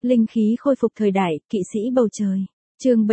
Linh khí khôi phục thời đại, kỵ sĩ bầu trời. Chương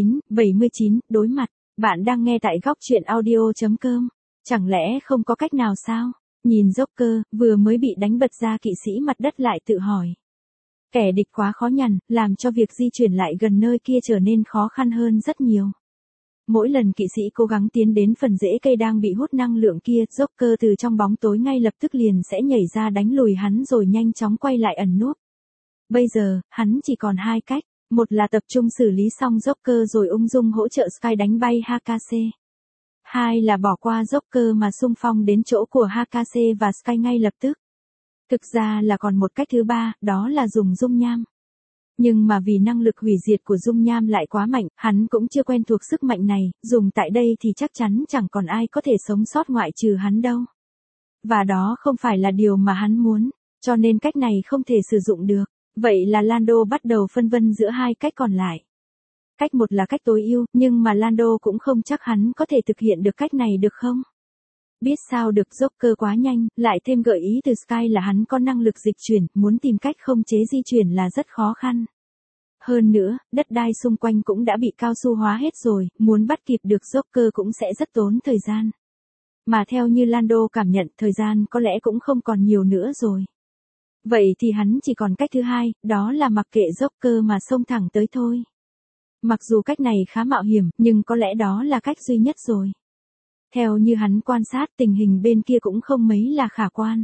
79, đối mặt. Bạn đang nghe tại góc truyện audio.com. Chẳng lẽ không có cách nào sao? Nhìn Joker, vừa mới bị đánh bật ra kỵ sĩ mặt đất lại tự hỏi. Kẻ địch quá khó nhằn, làm cho việc di chuyển lại gần nơi kia trở nên khó khăn hơn rất nhiều. Mỗi lần kỵ sĩ cố gắng tiến đến phần rễ cây đang bị hút năng lượng kia, Joker từ trong bóng tối ngay lập tức liền sẽ nhảy ra đánh lùi hắn rồi nhanh chóng quay lại ẩn núp. Bây giờ, hắn chỉ còn hai cách, một là tập trung xử lý xong Joker rồi ung dung hỗ trợ Sky đánh bay Hakase. Hai là bỏ qua Joker mà xung phong đến chỗ của Hakase và Sky ngay lập tức. Thực ra là còn một cách thứ ba, đó là dùng dung nham. Nhưng mà vì năng lực hủy diệt của dung nham lại quá mạnh, hắn cũng chưa quen thuộc sức mạnh này, dùng tại đây thì chắc chắn chẳng còn ai có thể sống sót ngoại trừ hắn đâu. Và đó không phải là điều mà hắn muốn, cho nên cách này không thể sử dụng được. Vậy là Lando bắt đầu phân vân giữa hai cách còn lại. Cách một là cách tối ưu, nhưng mà Lando cũng không chắc hắn có thể thực hiện được cách này được không? Biết sao được, Joker quá nhanh, lại thêm gợi ý từ Sky là hắn có năng lực dịch chuyển, muốn tìm cách không chế di chuyển là rất khó khăn. Hơn nữa, đất đai xung quanh cũng đã bị cao su hóa hết rồi, muốn bắt kịp được Joker cũng sẽ rất tốn thời gian. Mà theo như Lando cảm nhận, thời gian có lẽ cũng không còn nhiều nữa rồi. Vậy thì hắn chỉ còn cách thứ hai, đó là mặc kệ Joker mà xông thẳng tới thôi. Mặc dù cách này khá mạo hiểm, nhưng có lẽ đó là cách duy nhất rồi. Theo như hắn quan sát, tình hình bên kia cũng không mấy là khả quan.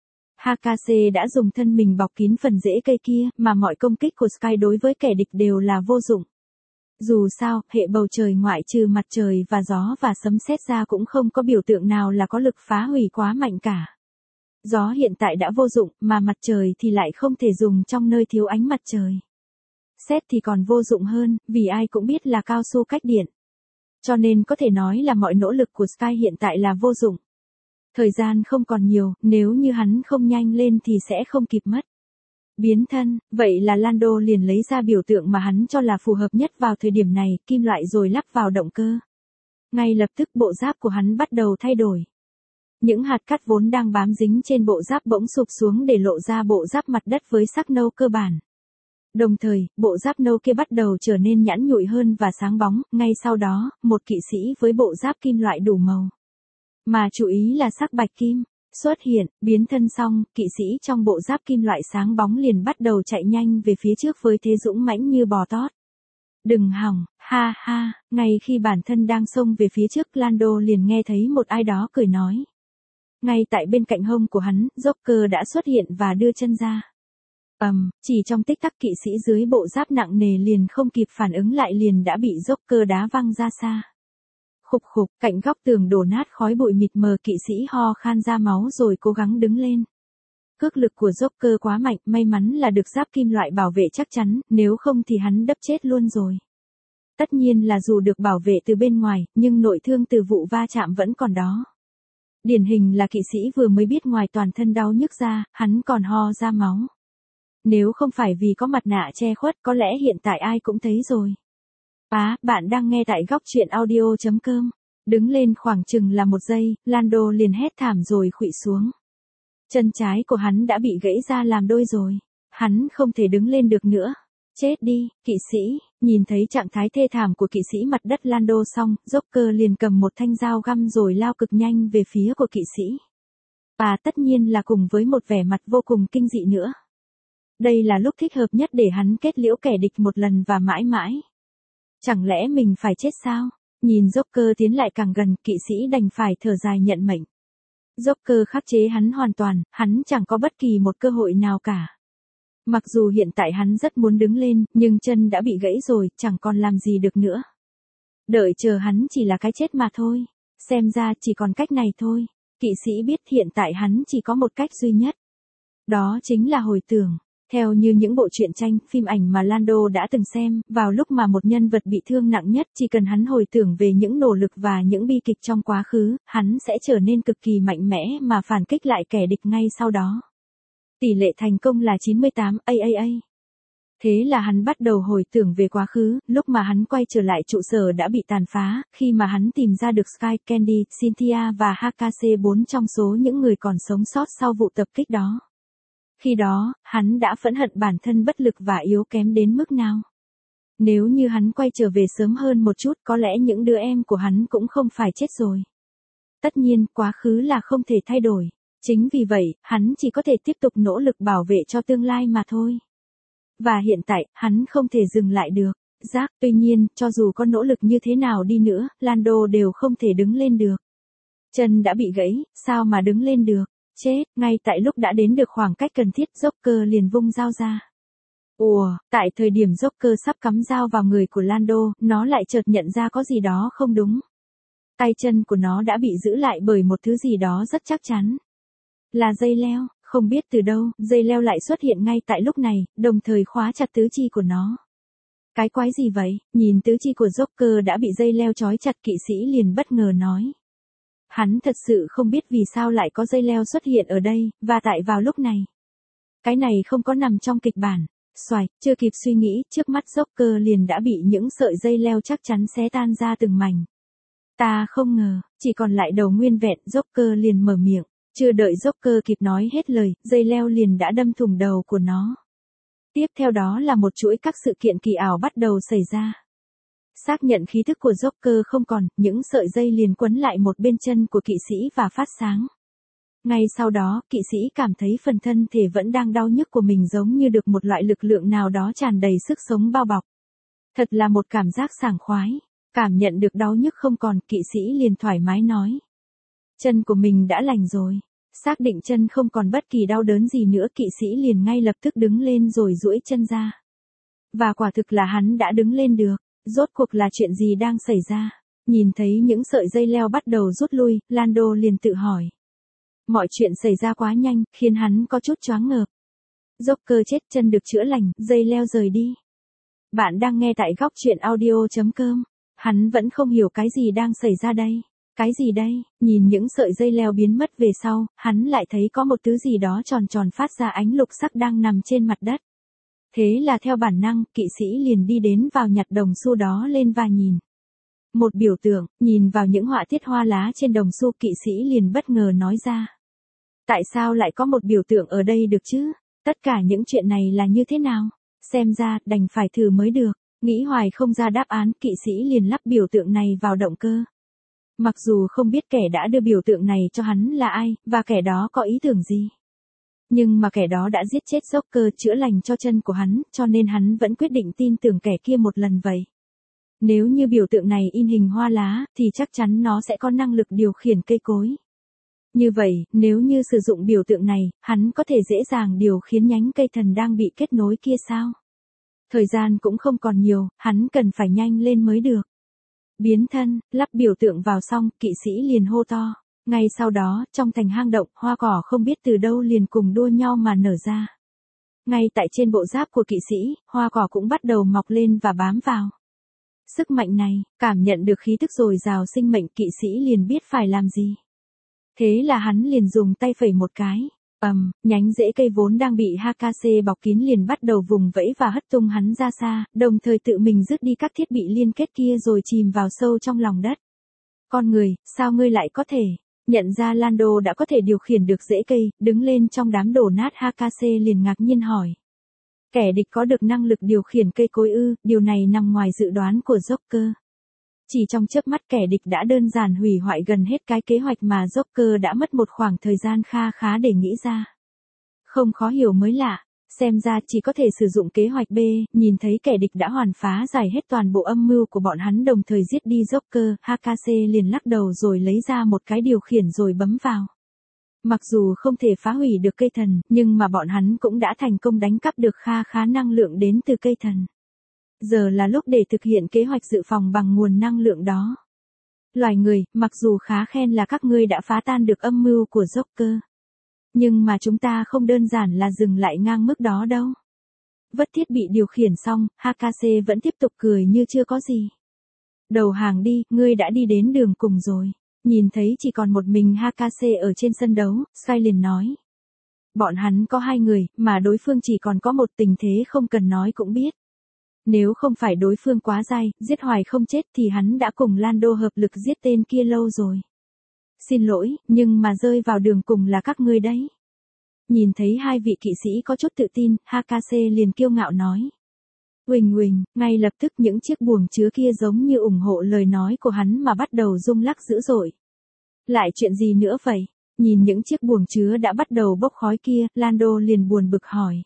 Hakase đã dùng thân mình bọc kín phần rễ cây kia, mà mọi công kích của Sky đối với kẻ địch đều là vô dụng. Dù sao, hệ bầu trời ngoại trừ mặt trời và gió và sấm sét ra cũng không có biểu tượng nào là có lực phá hủy quá mạnh cả. Gió hiện tại đã vô dụng, mà mặt trời thì lại không thể dùng trong nơi thiếu ánh mặt trời. Sét thì còn vô dụng hơn, vì ai cũng biết là cao su cách điện. Cho nên có thể nói là mọi nỗ lực của Sky hiện tại là vô dụng. Thời gian không còn nhiều, nếu như hắn không nhanh lên thì sẽ không kịp mất. Biến thân, vậy là Lando liền lấy ra biểu tượng mà hắn cho là phù hợp nhất vào thời điểm này, kim loại rồi lắp vào động cơ. Ngay lập tức bộ giáp của hắn bắt đầu thay đổi. Những hạt cát vốn đang bám dính trên bộ giáp bỗng sụp xuống để lộ ra bộ giáp mặt đất với sắc nâu cơ bản. Đồng thời, bộ giáp nâu kia bắt đầu trở nên nhẵn nhụi hơn và sáng bóng, ngay sau đó, một kỵ sĩ với bộ giáp kim loại đủ màu. Mà chú ý là sắc bạch kim, xuất hiện, biến thân xong, kỵ sĩ trong bộ giáp kim loại sáng bóng liền bắt đầu chạy nhanh về phía trước với thế dũng mãnh như bò tót. Đừng hỏng, ha ha, ngay khi bản thân đang xông về phía trước, Lando liền nghe thấy một ai đó cười nói. Ngay tại bên cạnh hông của hắn, Joker đã xuất hiện và đưa chân ra. Chỉ trong tích tắc kỵ sĩ dưới bộ giáp nặng nề liền không kịp phản ứng lại liền đã bị Joker đá văng ra xa. Khục khục, cạnh góc tường đổ nát khói bụi mịt mờ, kỵ sĩ ho khan ra máu rồi cố gắng đứng lên. Cước lực của Joker quá mạnh, may mắn là được giáp kim loại bảo vệ chắc chắn, nếu không thì hắn đấp chết luôn rồi. Tất nhiên là dù được bảo vệ từ bên ngoài, nhưng nội thương từ vụ va chạm vẫn còn đó. Điển hình là kỵ sĩ vừa mới biết ngoài toàn thân đau nhức ra, hắn còn ho ra máu. Nếu không phải vì có mặt nạ che khuất có lẽ hiện tại ai cũng thấy rồi. Bạn đang nghe tại góc truyện audio.com. Đứng lên khoảng chừng là 1 giây, Lando liền hét thảm rồi khuỵu xuống. Chân trái của hắn đã bị gãy ra làm đôi rồi. Hắn không thể đứng lên được nữa. Chết đi, kỵ sĩ. Nhìn thấy trạng thái thê thảm của kỵ sĩ mặt đất Lando xong, Joker liền cầm một thanh dao găm rồi lao cực nhanh về phía của kỵ sĩ. Và tất nhiên là cùng với một vẻ mặt vô cùng kinh dị nữa. Đây là lúc thích hợp nhất để hắn kết liễu kẻ địch một lần và mãi mãi. Chẳng lẽ mình phải chết sao? Nhìn Joker tiến lại càng gần, kỵ sĩ đành phải thở dài nhận mệnh. Joker khắc chế hắn hoàn toàn, hắn chẳng có bất kỳ một cơ hội nào cả. Mặc dù hiện tại hắn rất muốn đứng lên, nhưng chân đã bị gãy rồi, chẳng còn làm gì được nữa. Đợi chờ hắn chỉ là cái chết mà thôi. Xem ra chỉ còn cách này thôi. Kỵ sĩ biết hiện tại hắn chỉ có một cách duy nhất. Đó chính là hồi tưởng. Theo như những bộ truyện tranh, phim ảnh mà Lando đã từng xem, vào lúc mà một nhân vật bị thương nặng nhất, chỉ cần hắn hồi tưởng về những nỗ lực và những bi kịch trong quá khứ, hắn sẽ trở nên cực kỳ mạnh mẽ mà phản kích lại kẻ địch ngay sau đó. Tỷ lệ thành công là 98, Thế là hắn bắt đầu hồi tưởng về quá khứ, lúc mà hắn quay trở lại trụ sở đã bị tàn phá, khi mà hắn tìm ra được Sky, Candy, Cynthia và Hakase, 4 trong số những người còn sống sót sau vụ tập kích đó. Khi đó, hắn đã phẫn hận bản thân bất lực và yếu kém đến mức nào. Nếu như hắn quay trở về sớm hơn một chút có lẽ những đứa em của hắn cũng không phải chết rồi. Tất nhiên, quá khứ là không thể thay đổi. Chính vì vậy, hắn chỉ có thể tiếp tục nỗ lực bảo vệ cho tương lai mà thôi. Và hiện tại, hắn không thể dừng lại được. Tuy nhiên, cho dù có nỗ lực như thế nào đi nữa, Lando đều không thể đứng lên được. Chân đã bị gãy, sao mà đứng lên được? Chết, ngay tại lúc đã đến được khoảng cách cần thiết, Joker liền vung dao ra. Tại thời điểm Joker sắp cắm dao vào người của Lando, nó lại chợt nhận ra có gì đó không đúng. Tay chân của nó đã bị giữ lại bởi một thứ gì đó rất chắc chắn. Là dây leo, không biết từ đâu, dây leo lại xuất hiện ngay tại lúc này, đồng thời khóa chặt tứ chi của nó. Cái quái gì vậy? Nhìn tứ chi của Joker đã bị dây leo trói chặt, kỵ sĩ liền bất ngờ nói. Hắn thật sự không biết vì sao lại có dây leo xuất hiện ở đây, và tại vào lúc này. Cái này không có nằm trong kịch bản. Chưa kịp suy nghĩ, trước mắt Joker liền đã bị những sợi dây leo chắc chắn xé tan ra từng mảnh. Ta không ngờ, chỉ còn lại đầu nguyên vẹn, Joker liền mở miệng. Chưa đợi Joker kịp nói hết lời, dây leo liền đã đâm thủng đầu của nó. Tiếp theo đó là một chuỗi các sự kiện kỳ ảo bắt đầu xảy ra. Xác nhận khí thức của Joker không còn, những sợi dây liền quấn lại một bên chân của kỵ sĩ và phát sáng. Ngay sau đó, kỵ sĩ cảm thấy phần thân thể vẫn đang đau nhức của mình giống như được một loại lực lượng nào đó tràn đầy sức sống bao bọc. Thật là một cảm giác sảng khoái. Cảm nhận được đau nhức không còn, kỵ sĩ liền thoải mái nói. Chân của mình đã lành rồi. Xác định chân không còn bất kỳ đau đớn gì nữa, kỵ sĩ liền ngay lập tức đứng lên rồi duỗi chân ra. Và quả thực là hắn đã đứng lên được. Rốt cuộc là chuyện gì đang xảy ra? Nhìn thấy những sợi dây leo bắt đầu rút lui, Lando liền tự hỏi. Mọi chuyện xảy ra quá nhanh, khiến hắn có chút choáng ngợp. Joker chết, chân được chữa lành, dây leo rời đi. Bạn đang nghe tại góc truyện audio.com. Hắn vẫn không hiểu cái gì đang xảy ra đây. Cái gì đây? Nhìn những sợi dây leo biến mất về sau, hắn lại thấy có một thứ gì đó tròn tròn phát ra ánh lục sắc đang nằm trên mặt đất. Thế là theo bản năng, kỵ sĩ liền đi đến vào nhặt đồng xu đó lên và nhìn. Một biểu tượng, nhìn vào những họa tiết hoa lá trên đồng xu, kỵ sĩ liền bất ngờ nói ra. Tại sao lại có một biểu tượng ở đây được chứ? Tất cả những chuyện này là như thế nào? Xem ra, đành phải thử mới được. Nghĩ hoài không ra đáp án, kỵ sĩ liền lắp biểu tượng này vào động cơ. Mặc dù không biết kẻ đã đưa biểu tượng này cho hắn là ai, và kẻ đó có ý tưởng gì. Nhưng mà kẻ đó đã giết chết Joker, chữa lành cho chân của hắn, cho nên hắn vẫn quyết định tin tưởng kẻ kia một lần vậy. Nếu như biểu tượng này in hình hoa lá, thì chắc chắn nó sẽ có năng lực điều khiển cây cối. Như vậy, nếu như sử dụng biểu tượng này, hắn có thể dễ dàng điều khiến nhánh cây thần đang bị kết nối kia sao? Thời gian cũng không còn nhiều, hắn cần phải nhanh lên mới được. Biến thân, lắp biểu tượng vào xong, kỵ sĩ liền hô to. Ngay sau đó, trong thành hang động, hoa cỏ không biết từ đâu liền cùng đua nhau mà nở ra. Ngay tại trên bộ giáp của kỵ sĩ, hoa cỏ cũng bắt đầu mọc lên và bám vào. Sức mạnh này, cảm nhận được khí tức dồi dào sinh mệnh, kỵ sĩ liền biết phải làm gì. Thế là hắn liền dùng tay phẩy một cái. Nhánh rễ cây vốn đang bị Hakase bọc kín liền bắt đầu vùng vẫy và hất tung hắn ra xa, đồng thời tự mình dứt đi các thiết bị liên kết kia rồi chìm vào sâu trong lòng đất. Con người, sao ngươi lại có thể? Nhận ra Lando đã có thể điều khiển được rễ cây, đứng lên trong đám đổ nát, Hakase liền ngạc nhiên hỏi. Kẻ địch có được năng lực điều khiển cây cối ư? Điều này nằm ngoài dự đoán của Joker. Chỉ trong chớp mắt kẻ địch đã đơn giản hủy hoại gần hết cái kế hoạch mà Joker đã mất một khoảng thời gian kha khá để nghĩ ra. Không khó hiểu mới lạ, xem ra chỉ có thể sử dụng kế hoạch B, nhìn thấy kẻ địch đã hoàn phá giải hết toàn bộ âm mưu của bọn hắn đồng thời giết đi Joker, Hakase liền lắc đầu rồi lấy ra một cái điều khiển rồi bấm vào. Mặc dù không thể phá hủy được cây thần, nhưng mà bọn hắn cũng đã thành công đánh cắp được kha khá năng lượng đến từ cây thần. Giờ là lúc để thực hiện kế hoạch dự phòng bằng nguồn năng lượng đó. Loài người, mặc dù khá khen là các ngươi đã phá tan được âm mưu của Joker. Nhưng mà chúng ta không đơn giản là dừng lại ngang mức đó đâu. Vứt thiết bị điều khiển xong, Hakase vẫn tiếp tục cười như chưa có gì. Đầu hàng đi, ngươi đã đi đến đường cùng rồi. Nhìn thấy chỉ còn một mình Hakase ở trên sân đấu, Sky liền nói. Bọn hắn có 2 người, mà đối phương chỉ còn có một, tình thế không cần nói cũng biết. Nếu không phải đối phương quá dai, giết hoài không chết thì hắn đã cùng Lando hợp lực giết tên kia lâu rồi. Xin lỗi, nhưng mà rơi vào đường cùng là các ngươi đấy. Nhìn thấy hai vị kỵ sĩ có chút tự tin, Hakase liền kiêu ngạo nói. Uỳnh uỳnh, ngay lập tức những chiếc buồng chứa kia giống như ủng hộ lời nói của hắn mà bắt đầu rung lắc dữ dội. Lại chuyện gì nữa vậy? Nhìn những chiếc buồng chứa đã bắt đầu bốc khói kia, Lando liền buồn bực hỏi.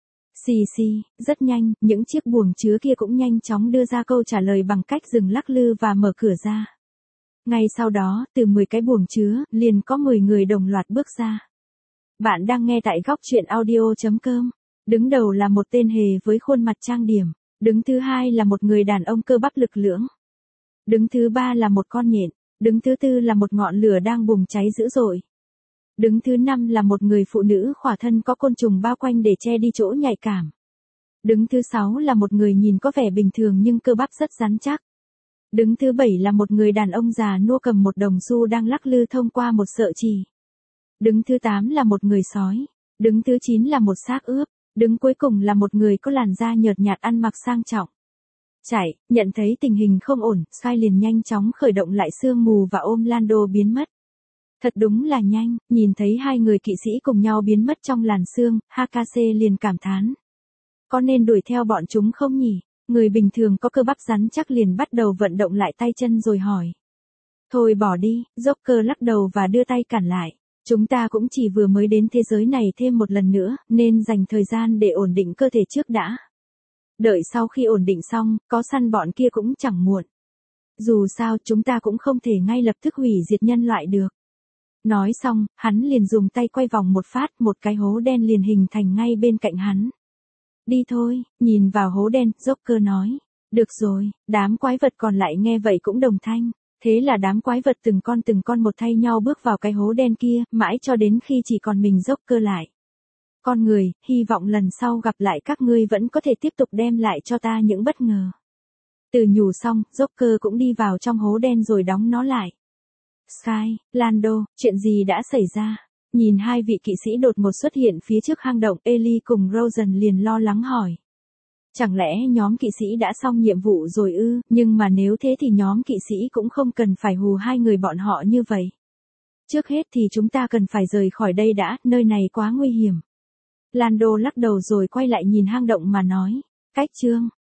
Xì xì, rất nhanh, những chiếc buồng chứa kia cũng nhanh chóng đưa ra câu trả lời bằng cách dừng lắc lư và mở cửa ra. Ngay sau đó, từ 10 cái buồng chứa, liền có 10 người đồng loạt bước ra. Bạn đang nghe tại góc truyện audio.com. Đứng đầu là một tên hề với khuôn mặt trang điểm. Đứng thứ hai là một người đàn ông cơ bắp lực lưỡng. Đứng thứ ba là một con nhện. Đứng thứ tư là một ngọn lửa đang bùng cháy dữ dội. Đứng thứ năm là một người phụ nữ khỏa thân có côn trùng bao quanh để che đi chỗ nhạy cảm. Đứng thứ sáu là một người nhìn có vẻ bình thường nhưng cơ bắp rất rắn chắc. Đứng thứ bảy là một người đàn ông già nua cầm một đồng xu đang lắc lư thông qua một sợi chì. Đứng thứ 8 là một người sói. Đứng thứ 9 là một xác ướp. Đứng cuối cùng là một người có làn da nhợt nhạt ăn mặc sang trọng. Chạy, nhận thấy tình hình không ổn, Sky liền nhanh chóng khởi động lại sương mù và ôm Lando biến mất. Thật đúng là nhanh, nhìn thấy hai người kỵ sĩ cùng nhau biến mất trong làn sương, Hakase liền cảm thán. Có nên đuổi theo bọn chúng không nhỉ? Người bình thường có cơ bắp rắn chắc liền bắt đầu vận động lại tay chân rồi hỏi. Thôi bỏ đi, Joker lắc đầu và đưa tay cản lại. Chúng ta cũng chỉ vừa mới đến thế giới này thêm một lần nữa, nên dành thời gian để ổn định cơ thể trước đã. Đợi sau khi ổn định xong, có săn bọn kia cũng chẳng muộn. Dù sao chúng ta cũng không thể ngay lập tức hủy diệt nhân loại được. Nói xong, hắn liền dùng tay quay vòng một phát, một cái hố đen liền hình thành ngay bên cạnh hắn. Đi thôi, nhìn vào hố đen, Joker nói. Được rồi, đám quái vật còn lại nghe vậy cũng đồng thanh. Thế là đám quái vật từng con một thay nhau bước vào cái hố đen kia, mãi cho đến khi chỉ còn mình Joker lại. Con người, hy vọng lần sau gặp lại các ngươi vẫn có thể tiếp tục đem lại cho ta những bất ngờ. Từ nhủ xong, Joker cũng đi vào trong hố đen rồi đóng nó lại. Sky, Lando, chuyện gì đã xảy ra? Nhìn hai vị kỵ sĩ đột ngột xuất hiện phía trước hang động, Ellie cùng Rosen liền lo lắng hỏi. Chẳng lẽ nhóm kỵ sĩ đã xong nhiệm vụ rồi ư? Nhưng mà nếu thế thì nhóm kỵ sĩ cũng không cần phải hù hai người bọn họ như vậy. Trước hết thì chúng ta cần phải rời khỏi đây đã, nơi này quá nguy hiểm. Lando lắc đầu rồi quay lại nhìn hang động mà nói. Cách chương